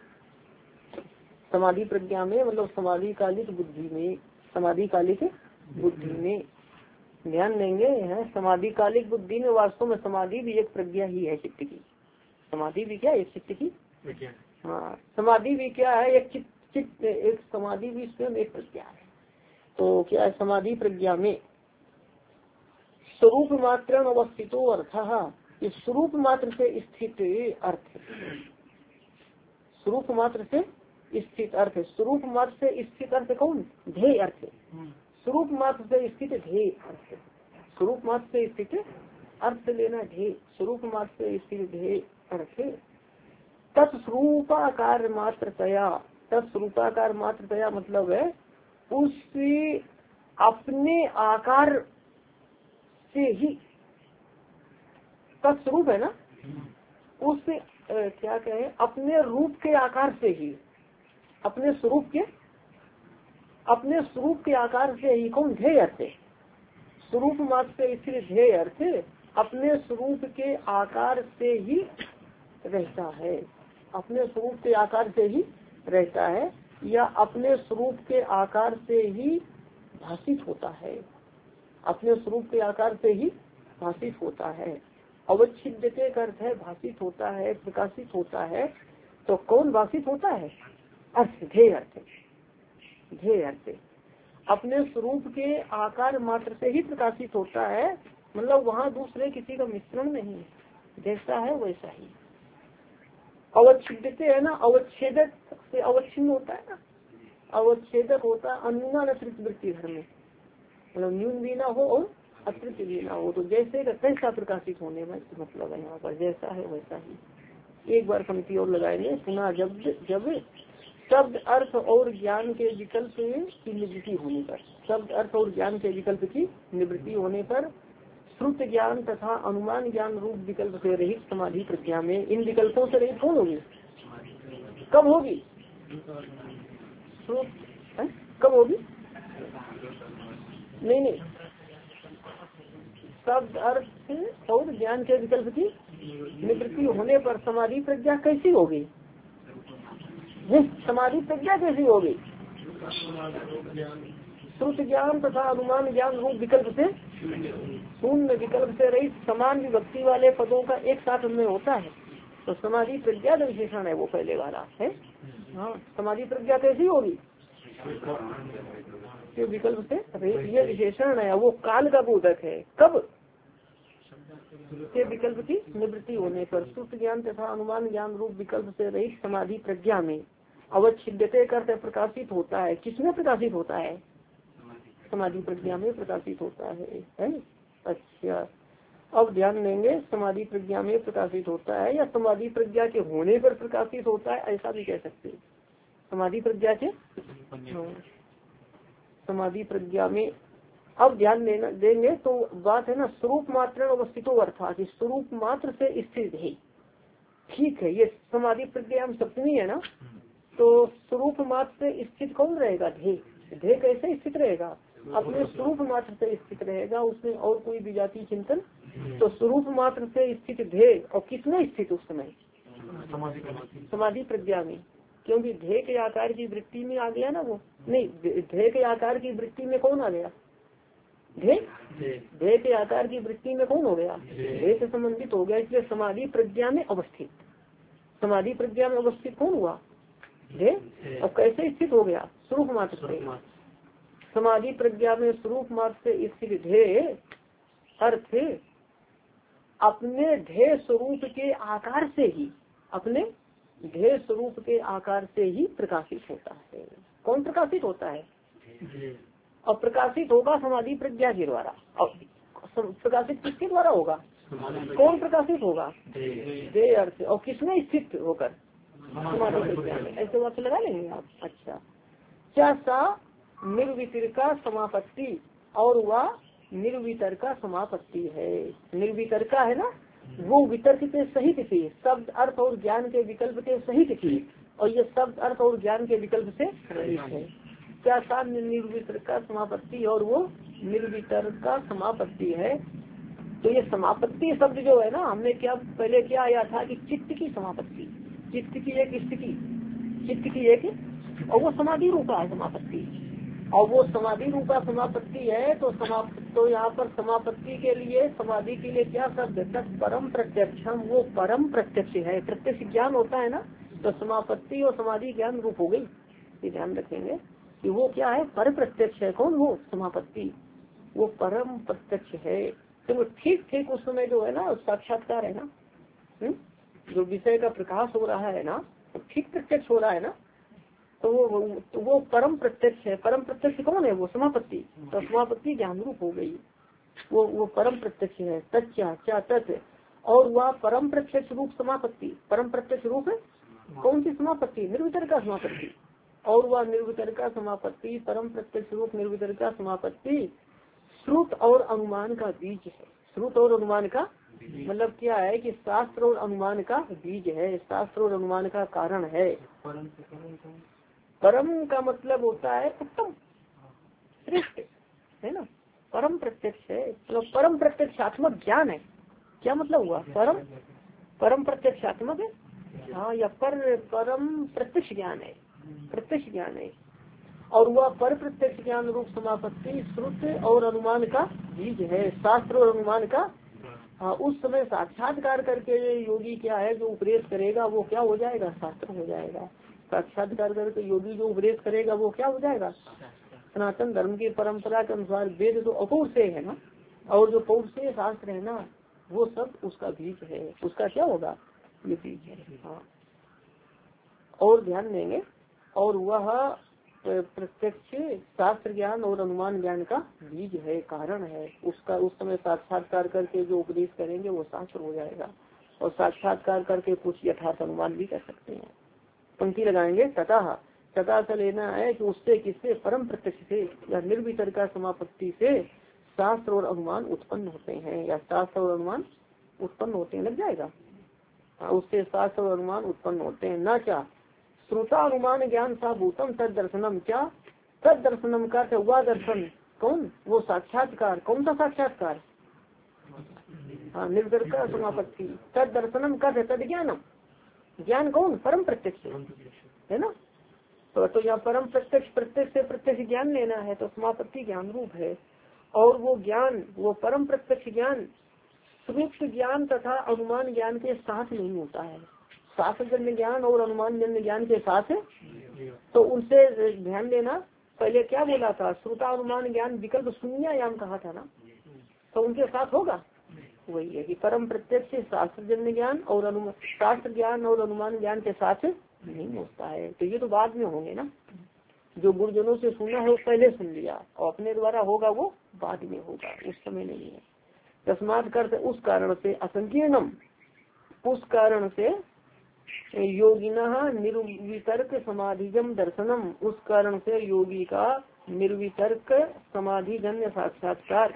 A: समाधि प्रज्ञा में मतलब समाधि कालिक बुद्धि में, समाधि कालिक बुद्धि में ध्यान देंगे है। समाधि कालिक बुद्धि में वास्तव में समाधि भी एक प्रज्ञा ही है चित्त की। समाधि भी क्या? एक चित्त की। हाँ, समाधि भी क्या है? एक चित्त, एक समाधि भी स्वयं एक प्रज्ञा है। तो क्या है? समाधि प्रज्ञा में स्वरूप मात्र अवस्थितो अर्थ, इस स्वरूप मात्र से स्थित अर्थ, स्वरूप मात्र से स्थित अर्थ। स्वरूप मात्र से स्थित अर्थ कौन? ध्येय अर्थ। स्वरूप मात्र से स्थित ध्येय अर्थ, स्वरूप मात्र से स्थित अर्थ लेना ध्येय, स्वरूप मात्र से स्थित ध्येय अर्थ। तत्स्वरूपाकार मात्रतया, तत्स्वरूपाकार मात्रतया मतलब है उस अपने आकार से ही, तत्स्वरूप है ना, उस क्या कहे, अपने रूप के आकार से ही, अपने स्वरूप के, अपने स्वरूप के आकार से ही कौन? ध्येय अर्थ। स्वरूप मात्र से स्थिर ध्येय अर्थ अपने स्वरूप के आकार से ही रहता है, अपने स्वरूप के आकार से ही रहता है या अपने स्वरूप के आकार से ही भाषित होता है, अपने स्वरूप के आकार से ही भाषित होता है। अवच्छिद्यते का अर्थ है भाषित होता है, प्रकाशित होता है। तो कौन भाषित होता है? अर्थ, ध्येय अर्थ, ध्येय अर्थ अपने स्वरूप के आकार मात्र से ही प्रकाशित होता है, मतलब वहाँ दूसरे किसी का मिश्रण नहीं है, जैसा है वैसा ही। अवच्छिद्यते है ना, अवच्छेदक से अवच्छिन्न होता है ना, अवच्छेदक होता है अनुमान अतिरिक्त वृत्ति धर्म में, मतलब न्यून भी ना हो और अतिरिक्त भी ना हो। तो जैसे कैसा प्रकाशित होने में मतलब है यहाँ पर जैसा है वैसा ही। एक बार पंक्ति और लगाएंगे, सुना जब जब शब्द अर्थ और ज्ञान के विकल्प की निवृत्ति होने पर, शब्द अर्थ और ज्ञान के विकल्प की निवृत्ति होने पर श्रुत ज्ञान तथा अनुमान ज्ञान रूप विकल्प से रहित समाधि प्रज्ञा में, इन विकल्पों से रहित कौन होगी? कब होगी? श्रुत कब होगी? नहीं, शब्द अर्थ और ज्ञान के विकल्प की निवृत्ति होने पर समाधि प्रज्ञा कैसी होगी? समाधि प्रज्ञा कैसी होगी? श्रुत ज्ञान तथा अनुमान ज्ञान रूप विकल्प से, शून्य विकल्प से रहित समान विभक्ति वाले पदों का एक साथ में होता है। तो समाधि प्रज्ञा जो विशेषण है वो पहले वाला है। हाँ, समाधि प्रज्ञा कैसी होगी? विकल्प से रहित, ये विशेषण है, वो काल का बोधक है। कब? के विकल्प की निवृत्ति होने पर श्रुत ज्ञान तथा अनुमान ज्ञान रूप विकल्प से रहित समाधि प्रज्ञा में अवच्छिद्यते करते प्रकाशित होता है। किसमें प्रकाशित होता है? समाधि प्रज्ञा में प्रकाशित होता है। अच्छा, अब ध्यान देंगे, समाधि प्रज्ञा में प्रकाशित होता है या समाधि प्रज्ञा के होने पर प्रकाशित होता है, ऐसा भी कह सकते हैं। समाधि प्रज्ञा के, समाधि प्रज्ञा में अब ध्यान देंगे तो बात है ना, स्वरूप मात्र अवस्थितो अर्थात स्वरूप मात्र से स्थित है। ठीक है, ये समाधि प्रज्ञा हम सप्तमी है ना, तो स्वरूप मात्र से स्थित कौन रहेगा? ध्येय। ध्येय कैसे स्थित रहेगा? अपने स्वरूप मात्र से स्थित रहेगा, उसमें और कोई विजाति चिंतन। तो स्वरूप मात्र से स्थित ध्येय, और किसमें स्थित उस समय? समाधि प्रज्ञा में, क्योंकि ध्येय के आकार की वृत्ति में आ गया ना वो। नहीं, ध्येय के आकार की वृत्ति में कौन आ गया? ध्येय के आकार की वृत्ति में कौन हो गया? ध्येय से संबंधित हो गया, इसलिए समाधि प्रज्ञा में अवस्थित। समाधि प्रज्ञा में अवस्थित कौन हुआ? ध्येय। अब कैसे स्थित हो गया? स्वरूप मात्र से। समाधि प्रज्ञा में स्वरूप मात्र से स्थित ध्येय अर्थ अपने ध्येय स्वरूप के आकार से ही, अपने ध्येय स्वरूप के आकार से ही प्रकाशित होता है। कौन प्रकाशित होता है? और प्रकाशित होगा समाधि प्रज्ञा के द्वारा। और प्रकाशित किसके द्वारा होगा? कौन प्रकाशित होगा? ध्येय अर्थ। और किसमें स्थित होकर? समाधि प्रज्ञा में। ऐसे बात लगा लेंगे आप। अच्छा, क्या सा निर्वितर्का समापत्ति, और वह निर्वितर्का समापत्ति है। निर्वितर्का है ना, वो वितर्क के सहित थी, शब्द अर्थ और ज्ञान के विकल्प के सहित थी, और ये शब्द अर्थ और ज्ञान के विकल्प से रहित है। क्या सा निर्वितर्का समापत्ति, और वो निर्वितर्का समापत्ति है। तो ये समापत्ति शब्द जो है ना, हमने क्या पहले क्या आया था कि चित्त की समापत्ति, चित्त की एक स्थिति, चित्त की एक, और वो समाधि रूपा है समापत्ति, और वो समाधि रूपा समापत्ति है। तो यहाँ पर समापत्ति के लिए, समाधि के लिए क्या शब्द? परम प्रत्यक्षम, वो परम प्रत्यक्ष है। प्रत्यक्ष ज्ञान होता है ना, तो समापत्ति और समाधि ज्ञान रूप हो गई। ये ध्यान रखेंगे कि वो क्या है? पर प्रत्यक्ष है। कौन? वो समापत्ति, वो परम प्रत्यक्ष है। तो ठीक ठीक उस समय जो है ना साक्षात्कार है ना, जो विषय का प्रकाश हो रहा है ना, तो ठीक प्रत्यक्ष हो रहा है ना, तो वो परम प्रत्यक्ष है। परम प्रत्यक्ष कौन है? वो समापत्ति। तो समापत्ति ज्ञान रूप हो गई, वो परम प्रत्यक्ष है। तत्या क्या तत्व, और वह परम प्रत्यक्ष रूप समापत्ति। परम प्रत्यक्ष रूप है कौन सी समापत्ति? निर्वितर्का समापत्ति। और वह निर्वितर्का समापत्ति, परम प्रत्यक्ष रूप निर्वितर्का समापत्ति श्रुत और अनुमान का बीज है। श्रुत और अनुमान का मतलब क्या है कि शास्त्र और अनुमान का बीज है, शास्त्र और अनुमान का कारण है। परम का मतलब होता है उत्तम, श्रेष्ठ, है ना। परम प्रत्यक्ष है, तो परम प्रत्यक्षात्मक ज्ञान है। क्या मतलब हुआ? परम प्रत्यक्षात्मक है, हाँ, या परम प्रत्यक्ष ज्ञान है। प्रत्यक्ष ज्ञान है, और वह पर प्रत्यक्ष ज्ञान रूप समापत्ति श्रुत और अनुमान का बीज है, शास्त्र और अनुमान का। हाँ, उस समय साक्षात्कार करके योगी क्या है जो उपदेश करेगा वो क्या हो जाएगा, शास्त्र हो जाएगा। साक्षात्कार करके योगी जो उपदेश करेगा वो क्या हो जाएगा, सनातन धर्म की परंपरा के अनुसार वेद तो अपौर से है ना, और जो पौर से शास्त्र है ना वो सब उसका बीज है, उसका क्या होगा, ये बीज है। हाँ, और ध्यान देंगे, और वह प्रत्यक्ष शास्त्र ज्ञान और अनुमान ज्ञान का बीज है, कारण है उसका। उस समय साक्षात्कार करके जो उपदेश करेंगे वो शास्त्र हो जाएगा, और साक्षात्कार करके कुछ यथार्थ अनुमान भी कर सकते हैं। पंक्ति लगाएंगे, तथा से लेना है कि उससे किससे, परम प्रत्यक्ष से या निर्वितर्क समापत्ति से शास्त्र और अनुमान उत्पन्न होते हैं, या शास्त्र और अनुमान उत्पन्न होते हैं, लग जाएगा। उससे शास्त्र और अनुमान उत्पन्न होते हैं। न क्या श्रुता अनुमान ज्ञान सा भूतम तद दर्शनम, क्या तद दर्शनम का वह दर्शन कौन, वो साक्षात्कार, कौन सा साक्षात्कार, हाँ निर्वितर्क समापत्ति, तद दर्शनम का तद ज्ञानम, ज्ञान कौन, परम प्रत्यक्ष है ना। तो यहाँ परम प्रत्यक्ष, प्रत्यक्ष से प्रत्यक्ष ज्ञान लेना है तो समापत्ति ज्ञान रूप है, और वो ज्ञान, वो परम प्रत्यक्ष ज्ञान श्रुत ज्ञान तथा अनुमान ज्ञान के साथ नहीं होता है, शास्त्र जन्य ज्ञान और अनुमान जन्य ज्ञान के साथ है। तो उनसे ध्यान देना, पहले क्या बोला था, श्रुता अनुमान ज्ञान विकल्प शून्यायाम कहा था ना, तो उनके साथ होगा, वही है कि परम प्रत्यक्ष शास्त्र जन्य ज्ञान और शास्त्र ज्ञान और अनुमान ज्ञान के साथ नहीं होता है। तो ये तो बाद में होंगे ना, जो गुरुजनों से सुना है वो पहले सुन लिया, और अपने द्वारा होगा वो बाद में होगा, उस समय नहीं है। तस्मात् करते उस कारण से, असंकीर्णम उस कारण से, योगिना निर्वितर्क समाधिजम दर्शनम उस कारण से योगी का निर्वितर्क समाधिजन्य साक्षात्कार,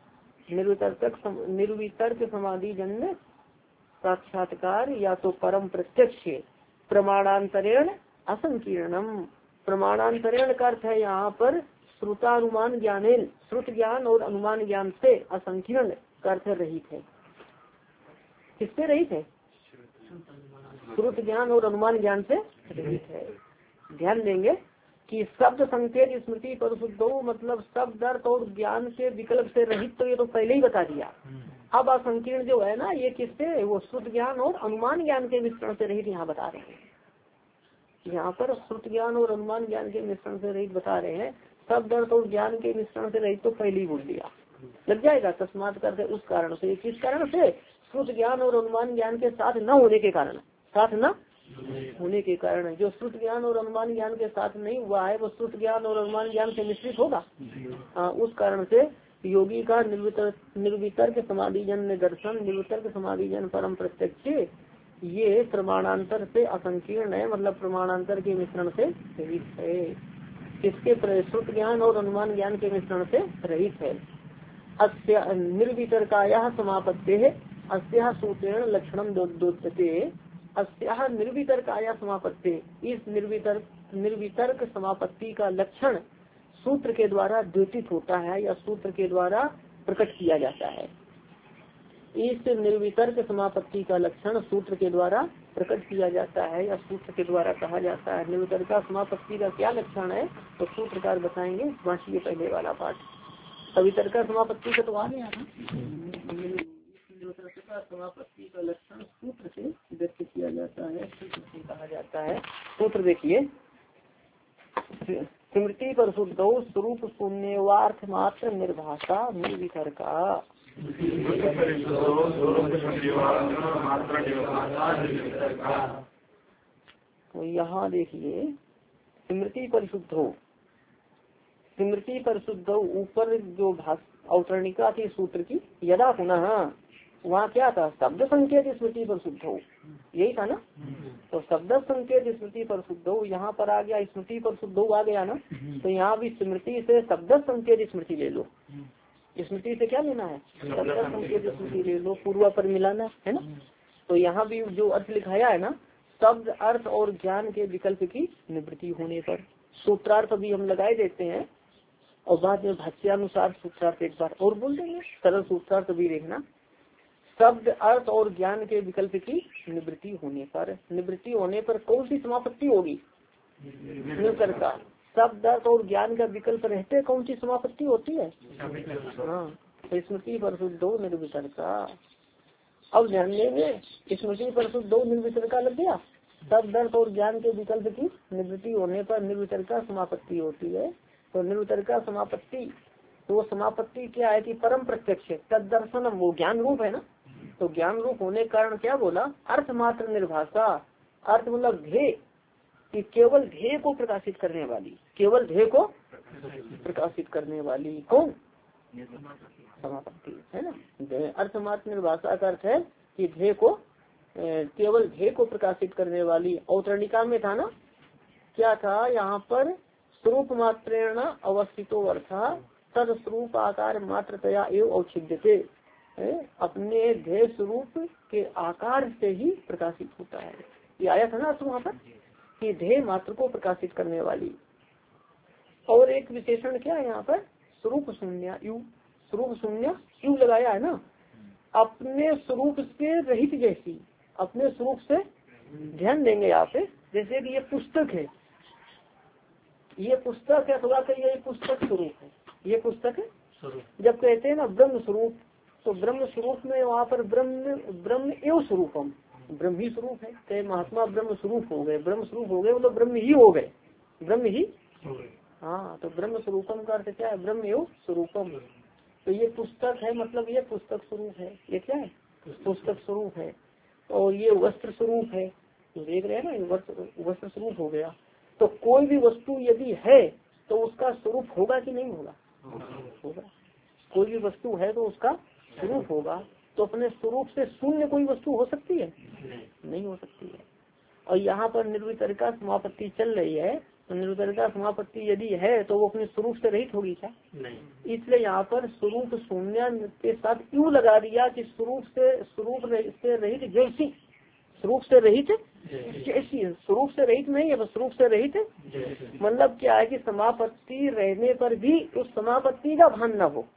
A: निर्वितर्क समाधिजन्य साक्षात्कार या तो परम प्रत्यक्ष प्रमाणांतरेण असंकीर्णम, प्रमाणांतरेण का अर्थ है यहाँ पर श्रुतानुमान ज्ञानेन, श्रुत ज्ञान और अनुमान ज्ञान से, असंकीर्ण का अर्थ रहित है। किससे रहित है, श्रुत ज्ञान और अनुमान ज्ञान से रहित है। ध्यान देंगे कि शब्द संकेत स्मृति पर शुद्धो, मतलब शब्द अर्थ और ज्ञान के विकल्प से रहित, तो ये तो पहले ही बता दिया। अब असंकीर्ण जो है ना, ये किससे, वो श्रुत ज्ञान और अनुमान ज्ञान के मिश्रण से रहित यहाँ बता रहे हैं। यहाँ पर श्रुत ज्ञान और अनुमान ज्ञान के मिश्रण से रहित बता रहे हैं, शब्द अर्थ और ज्ञान के मिश्रण से रहित तो पहले ही बोल दिया, लग जाएगा। तस्मात् करते उस कारण से, किस कारण से, श्रुत ज्ञान और अनुमान ज्ञान के साथ न होने के कारण, साथ न होने के कारण, जो श्रुत ज्ञान और अनुमान ज्ञान के साथ नहीं हुआ है वो श्रुत ज्ञान और अनुमान ज्ञान से मिश्रित होगा। उस कारण से योगी का निर्वितर्क समाधिजन्य दर्शन, निर्वितर्क समाधिजन परम प्रत्यक्ष, ये प्रमाणांतर से असंकीर्ण है, मतलब प्रमाणांतर के मिश्रण से रहित है। किसके, श्रुत ज्ञान और अनुमान ज्ञान के मिश्रण से रहित है। अस्य निर्वितर्काया समापत्ते है, अस्या सूत्रेण लक्षणम दोच्यते, अस्या निर्वितर्काया समापत्ते, इस निर्वितर्क समापत्ति का लक्षण सूत्र के द्वारा द्योतित होता है या सूत्र के द्वारा प्रकट किया जाता है। इस निर्वितर्क समापत्ति का लक्षण सूत्र के द्वारा प्रकट किया जाता है या सूत्र के द्वारा कहा जाता है। निर्वितर्क समापत्ति का क्या लक्षण है तो सूत्रकार बताएंगे। वांचिए पहले वाला पाठ, सवितर्क समापत्ति का तो आ गया ना। समापत्ति का लक्षण सूत्र से व्यक्त किया जाता है, सूत्र से कहा जाता है। सूत्र देखिए, स्मृति पर शुद्धो स्वरूप शून्यवार्थ मात्र निर्भाषा निर्वितर्का। तो यहाँ देखिए, स्मृति परिशुद्ध हो, स्मृति परिशुद्ध हो, ऊपर जो अवतरणिका थी सूत्र की, यदा पुनः वहाँ क्या था, शब्द संकेत स्मृति पर शुद्ध हो, यही था ना। तो शब्द संकेत स्मृति पर शुद्ध हो, यहाँ पर आ गया स्मृति पर शुद्ध हो आ गया ना। तो यहाँ भी स्मृति से शब्द संकेत स्मृति ले लो, स्मृति से क्या लेना है, शब्द संकेत स्मृति ले लो, पूर्वा पर मिलाना है ना। तो यहाँ भी जो अर्थ लिखाया है ना, शब्द अर्थ और ज्ञान के विकल्प की निवृत्ति होने पर, सूत्रार्थ भी हम लगाए देते हैं और बाद में भाष्यानुसार सूत्रार्थ एक बार और बोल देंगे, सरल सूत्रार्थ भी देखना। शब्द अर्थ और ज्ञान के विकल्प की निवृत्ति होने पर, निवृत्ति होने पर कौन सी समापत्ति होगी, निर्वितर्का। शब्द अर्थ और ज्ञान का विकल्प रहते कौन सी समापत्ति होती है? हाँ, तो स्मृति पर शुद्धो निर्वितर्का। अब ध्यान देंगे, स्मृति पर शुद्धो निर्वितर्का लग गया। शब्द अर्थ और ज्ञान के विकल्प की निवृत्ति होने पर निर्वितर्का समापत्ति होती है। तो निर्वितर्का समापत्ति, तो वो समापत्ति क्या है कि परम प्रत्यक्ष तदर्शनम, वो ज्ञान रूप है ना। तो ज्ञान रूप होने के कारण क्या बोला? अर्थ मात्र निर्भाषा। अर्थ मतलब ध्येय, कि केवल ध्येय को प्रकाशित करने वाली, केवल ध्येय को प्रकाशित करने वाली कौन? समापत्ति है ना। अर्थमात्र निर्भाषा का अर्थ है कि ध्येय को, केवल ध्येय को प्रकाशित करने वाली। औतरणिका में था ना, क्या था यहाँ पर? स्वरूप मात्रेण अवस्थितो अर्था तद स्वरूप आकार मात्रतया एवं औच्छिद्यते, अपने ध्येय स्वरूप के आकार से ही प्रकाशित होता है। ये आया था ना अर्थ वहाँ पर, कि ध्येय मात्र को प्रकाशित करने वाली। और एक विशेषण क्या है यहाँ पर? स्वरूप शून्य यू, स्वरूप शून्य यू लगाया है ना। अपने स्वरूप से रहित जैसी, अपने स्वरूप से, ध्यान देंगे यहाँ पे, जैसे कि ये पुस्तक है, ये पुस्तक है, थोड़ा सा ये पुस्तक स्वरूप है, ये पुस्तक है। जब कहते हैं ना ब्रह्म स्वरूप, तो ब्रह्म स्वरूप में वहाँ पर ब्रह्म एवं स्वरूपम, ब्रह्म ही स्वरूप है। कहे महात्मा ब्रह्म स्वरूप हो गए, ब्रह्म स्वरूप हो गए मतलब ब्रह्म ही हो गए, ब्रह्म ही। हाँ, तो ब्रह्म स्वरूपम का अर्थ क्या है? ब्रह्म एवं स्वरूपम। तो ये पुस्तक है, मतलब ये पुस्तक स्वरूप है। ये क्या है? पुस्तक स्वरूप है। और ये वस्त्र स्वरूप है, तो देख रहे हैं ना, वस्त्र स्वरूप हो गया। तो कोई भी वस्तु यदि है तो उसका स्वरूप होगा कि नहीं होगा? होगा। कोई भी वस्तु है तो उसका स्वरूप होगा। तो अपने स्वरूप से शून्य कोई वस्तु हो सकती है? नहीं हो सकती है। और यहाँ पर निर्वितर्का समापत्ति चल रही है, तो निर्वितर्का समापत्ति यदि है तो वो अपने स्वरूप से रहित होगी क्या? नहीं। इसलिए यहाँ पर स्वरूप शून्य के साथ यूं लगा दिया कि स्वरूप से रहित जैसी, स्वरूप से रहित जैसी, स्वरूप से रहित नहीं है, बस स्वरूप से रहित। मतलब क्या है कि समापत्ति रहने पर भी उस समापत्ति का भान न हो,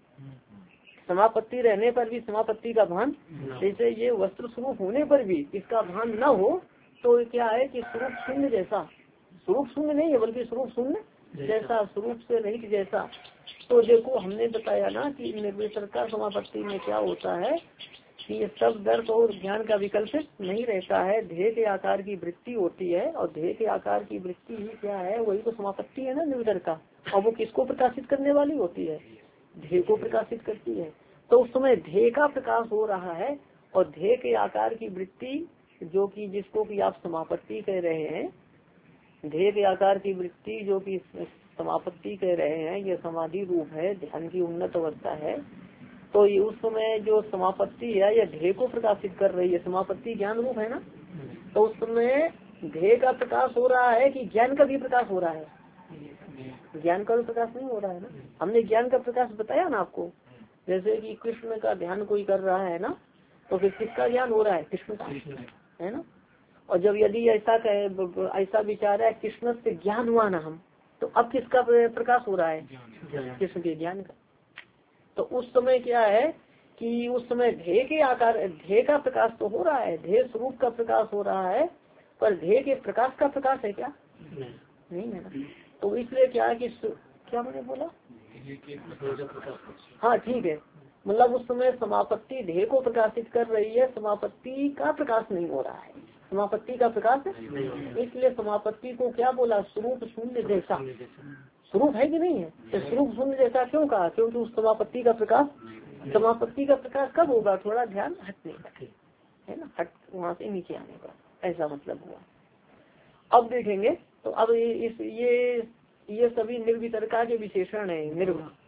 A: समापत्ति रहने पर भी समापत्ति का भान, जैसे ये वस्त्र स्वरूप होने पर भी इसका भान न हो, तो क्या है कि स्वरूप शून्य जैसा, स्वरूप शून्य नहीं है बल्कि स्वरूप शून्य जैसा, स्वरूप से रहित जैसा। तो देखो हमने बताया ना कि निर्वितर्का समापत्ति में क्या होता है कि ये सब दर्श और ज्ञान का विकल्प नहीं रहता है, ध्येय के आकार की वृत्ति होती है। और ध्येय के आकार की वृत्ति ही क्या है? वही तो समापत्ति है ना निर्वितर्का। और वो किसको प्रकाशित करने वाली होती है? ध्येय को प्रकाशित करती है। तो उस समय ध्येय का प्रकाश हो रहा है, और ध्येय के आकार की वृत्ति जो कि जिसको कि आप समापत्ति कह रहे हैं, ध्येय के आकार की वृत्ति जो कि समापत्ति कह रहे हैं, ये समाधि रूप है, ध्यान की उन्नत अवस्था है। तो ये उस समय जो समापत्ति है यह ध्येय को प्रकाशित कर रही है। समापत्ति ज्ञान रूप है ना, तो उस समय ध्येय का प्रकाश हो रहा है कि ज्ञान का भी प्रकाश हो रहा है? ज्ञान का भी प्रकाश नहीं हो रहा है ना। हमने ज्ञान का प्रकाश बताया ना आपको, जैसे कि कृष्ण का ध्यान कोई कर रहा है ना, तो फिर किसका ज्ञान हो रहा है? कृष्ण का, है ना। और जब यदि ऐसा कहे, ऐसा विचार है कृष्ण से ज्ञान हुआ ना हम, तो अब किसका प्रकाश हो रहा है? कृष्ण के ज्ञान का। तो उस समय क्या है कि उस समय ध्येय के आकार, ध्येय का प्रकाश तो हो रहा है, ध्येय स्वरूप का प्रकाश हो रहा है, पर ध्येय के प्रकाश का प्रकाश है क्या? नहीं है ना। तो इसलिए क्या है कि क्या मैंने बोला? हाँ ठीक है, मतलब उस समय समापत्ति ध्येय को प्रकाशित कर रही है, समापत्ति का प्रकाश नहीं हो रहा है, समापत्ति का प्रकाश। इसलिए समापत्ति को क्या बोला? स्वरूप शून्य जैसा। स्वरूप है कि नहीं है? तो स्वरूप शून्य जैसा क्यों कहा? क्योंकि उस समापत्ति का प्रकाश, समापत्ति का प्रकाश कब होगा? थोड़ा ध्यान हटने का, है ना, हट वहाँ से नीचे आने का, ऐसा मतलब हुआ। अब देखेंगे तो अब ये सभी निर्वितर्का के विशेषण है।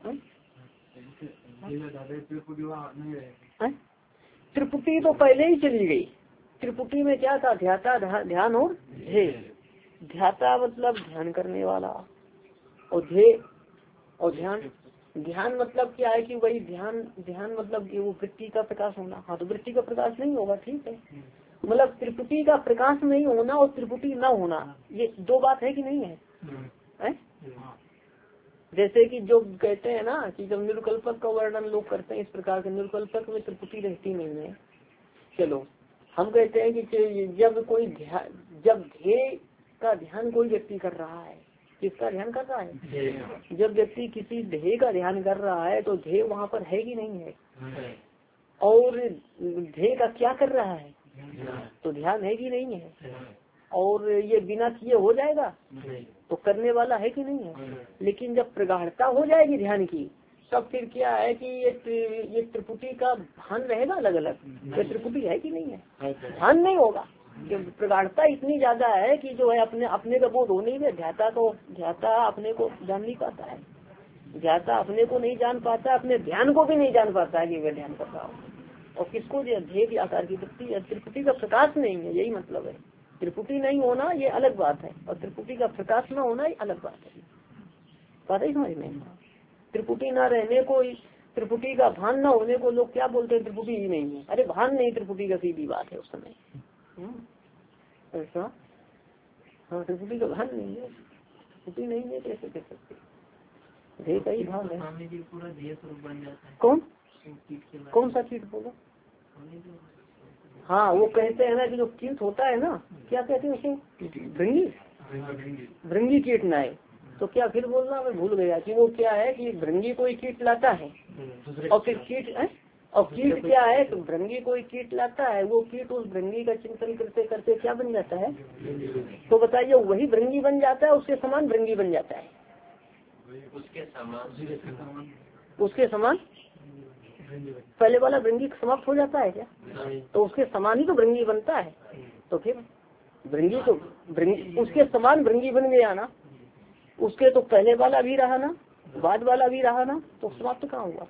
A: त्रिपुटी तो पहले ही चली गई। त्रिपुटी में क्या था? ध्याता, ध्यान और ध्येय। ध्याता मतलब ध्यान करने वाला, और ध्येय और ध्यान। ध्यान मतलब क्या है कि वही ध्यान मतलब कि वो वृत्ति का प्रकाश होना। हाँ, तो वृत्ति का प्रकाश नहीं होगा, ठीक है। मतलब त्रिपुटी का प्रकाश नहीं होना और त्रिपुटी न होना, ये दो बात है कि नहीं है? जैसे कि जो कहते हैं ना कि जब निर्विकल्पक का वर्णन लोग करते हैं इस प्रकार के, निर्विकल्पक में त्रिपुटी रहती नहीं है। चलो हम कहते हैं कि जब ध्येय जिसका ध्यान कोई व्यक्ति कर रहा है, किसका ध्यान कर रहा है? जब व्यक्ति किसी ध्येय का ध्यान कर रहा है तो ध्येय वहाँ पर है कि नहीं है? और ध्येय का क्या कर रहा है? तो ध्यान है कि नहीं है? और ये बिना किए हो जाएगा? तो करने वाला है कि नहीं है? लेकिन जब प्रगाढ़ता हो जाएगी ध्यान की, तब फिर क्या है कि ये त्रिपुटी का भान रहेगा अलग अलग। ये त्रिपुटी है कि नहीं है? भान नहीं होगा। प्रगाढ़ता इतनी ज्यादा है कि जो है अपने का बोध होने में ध्याता अपने को जान नहीं पाता है, ध्याता अपने को नहीं जान पाता, अपने ध्यान को भी नहीं जान पाता है कि वह ध्यान कर रहा हो। और किसको ध्येय की आकार की वृत्ति है, त्रिपुटी का प्रकाश नहीं है, यही मतलब है। त्रिपुटी नहीं होना ये अलग बात है, और त्रिपुटी का प्रकाश न होना ये अलग बात है। बात है समझ में? त्रिपुटी न रहने को, त्रिपुटी का भान न होने को लोग क्या बोलते हैं? त्रिपुटी ही नहीं है। अरे भान नहीं त्रिपुटी का सीधी बात है उस समय। ऐसा हाँ, त्रिपुटी का भान नहीं है, त्रिपुटी नहीं है, कैसे कह सकते? ध्येय का ही भान है।
B: पूरा ध्येय स्वरूप बन जाता है।
A: कौन सा कीट बोलो? हाँ, वो कहते हैं ना कि जो कीट होता है ना, क्या कहते हैं उसे? भृंगी कीट ना है। तो क्या फिर बोलना, मैं भूल गया कि वो क्या है कि भृंगी कोई कीट लाता है और फिर कीट है, और कीट क्या है? तो भृंगी कोई कीट लाता है, वो कीट उस भृंगी का चिंतन करते करते क्या बन जाता है? तो बताइए, वही भृंगी बन जाता है, उसके समान भृंगी बन जाता है, उसके समान पहले वाला भृंगी समाप्त हो जाता है क्या? तो उसके समान ही तो भृंगी बनता है। तो फिर भृंगी तो उसके समान भृंगी बन गया ना, उसके तो पहले वाला भी रहा ना, बाद वाला भी रहा ना, तो समाप्त कहाँ हुआ?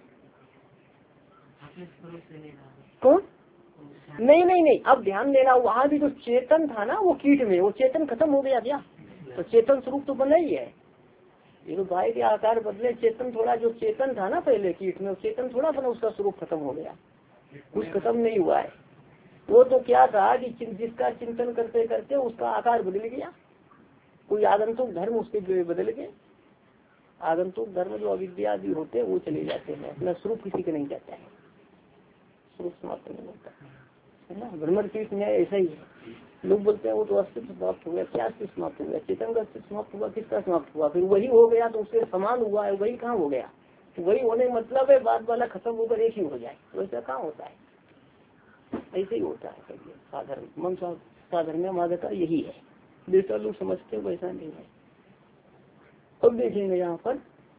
A: कौन? नहीं, अब ध्यान देना, वहाँ भी तो चेतन था ना वो कीट में, वो चेतन खत्म हो गया क्या? तो चेतन स्वरूप तो बना ही है। ये तो गाय के आकार बदले, चेतन थोड़ा, जो चेतन था ना पहले कीट में, चेतन थोड़ा बना, उसका स्वरूप खत्म हो गया, कुछ खत्म नहीं हुआ है। वो तो क्या था कि जिसका चिंतन करते करते उसका आकार बदल गया, कोई आगंतुक धर्म उसके बदल गए। आगंतुक धर्म जो अविद्या भी होते हैं वो चले जाते हैं, अपना स्वरूप किसी का नहीं जाता है, स्वरूप समाप्त नहीं होता है ना। भ्रमर कीट न्याय ऐसा ही है। लोग बोलते हैं वो तो अस्तित्व समाप्त हो गया, क्या अस्तित्व समाप्त हो गया? चेतन का अस्तित्व समाप्त हुआ, किसका समाप्त हुआ? फिर वही हो गया तो उसके समान हुआ है, वही कहाँ हो गया? वही होने मतलब है बाद वाला खत्म होकर एक ही हो जाए, वैसा कहाँ होता है? ऐसे ही होता है साधारण मन साधर्म्य मादता यही है, जैसा लोग समझते हैं वैसा नहीं है। अब देखेंगे यहाँ पर,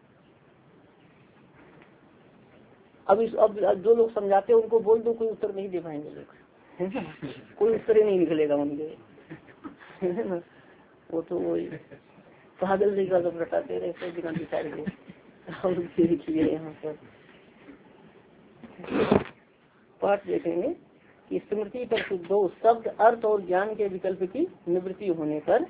A: अब जो लोग समझाते हैं उनको बोल दो, कोई उत्तर नहीं दे पाएंगे लोग, है ना? कोई उत्तर ही नहीं निकलेगा उनके, है ना? वो तो वही पागल जैसा सब रटाते रहते बिना विचार के। और देखिए यहाँ पर पाठ देखेंगे कि स्मृति पर शुद्धो, शब्द अर्थ और ज्ञान के विकल्प की निवृत्ति होने पर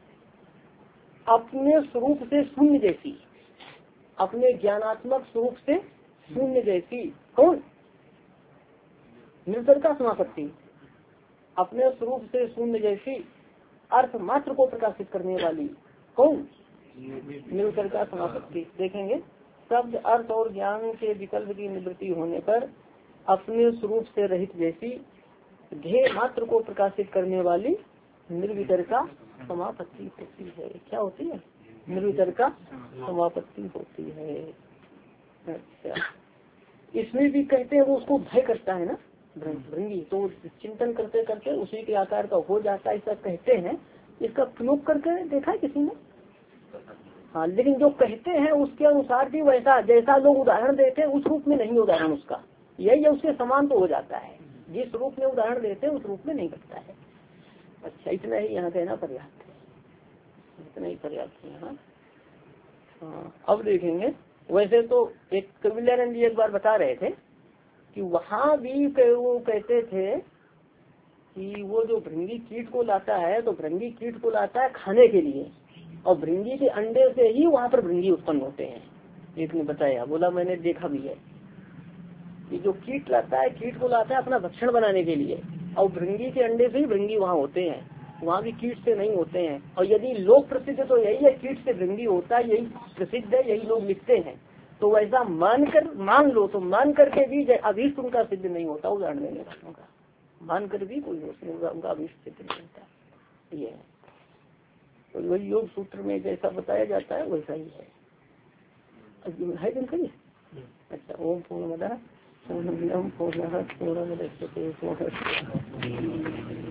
A: अपने स्वरूप से शून्य जैसी, अपने ज्ञानात्मक स्वरूप से शून्य जैसी, कौन? निर्तर का समापत्ति, अपने स्वरूप से शून्य जैसी अर्थ मात्र को प्रकाशित करने वाली, कौन? निर्तर का समापत्ति। देखेंगे, शब्द अर्थ और ज्ञान के विकल्प की निवृत्ति होने पर अपने स्वरूप से रहित जैसी ध्येय मात्र को प्रकाशित करने वाली निर्वितर का समापत्ति होती है। क्या होती है? निर्वितर का समापत्ति होती है। अच्छा, इसमें भी कहते हैं वो उसको भय करता है ना भृंगी, तो चिंतन करते करते उसी के आकार का हो जाता है, ऐसा कहते हैं। इसका प्रयोग करके देखा है किसी ने? हाँ, लेकिन जो कहते हैं उसके अनुसार भी वैसा, जैसा लोग उदाहरण देते हैं उस रूप में नहीं उदाहरण उसका, यही उसके समान तो हो जाता है, जिस रूप में उदाहरण देते हैं उस रूप में नहीं करता है। अच्छा, इतना ही यहाँ कहना पर्याप्त है, इतना ही पर्याप्त है यहाँ। हाँ, अब देखेंगे, वैसे तो एक कबीलानंद जी एक बार बता रहे थे कि वहाँ भी वो कहते थे कि वो जो भृंगी कीट को लाता है तो भृंगी कीट को लाता है खाने के लिए, और भृंगी के अंडे से ही वहाँ पर भृंगी उत्पन्न होते हैं। एक ने बताया, बोला मैंने देखा भी है कि जो कीट लाता है, कीट को लाता है अपना भक्षण बनाने के लिए, और भृंगी के अंडे से ही भृंगी वहाँ होते हैं, वहाँ भी कीट से नहीं होते हैं। और यदि लोक प्रसिद्ध तो यही है, कीट से भृंगी होता है, यही प्रसिद्ध है, यही लोग लिखते हैं। तो वैसा मान लो, तो मान करके भी अभीष्ट उनका सिद्ध नहीं होता, उदाहरण देने वालों का मान कर भी कोई उनका अभीष्ट सिद्ध नहीं होता। ये है तो वही योग सूत्र में जैसा बताया जाता है वैसा ही है जानकारी। अच्छा, ओम पूर्णमदः पूर्णमिदं पूर्णः पूर्णमुदच्यते पूर्णस्य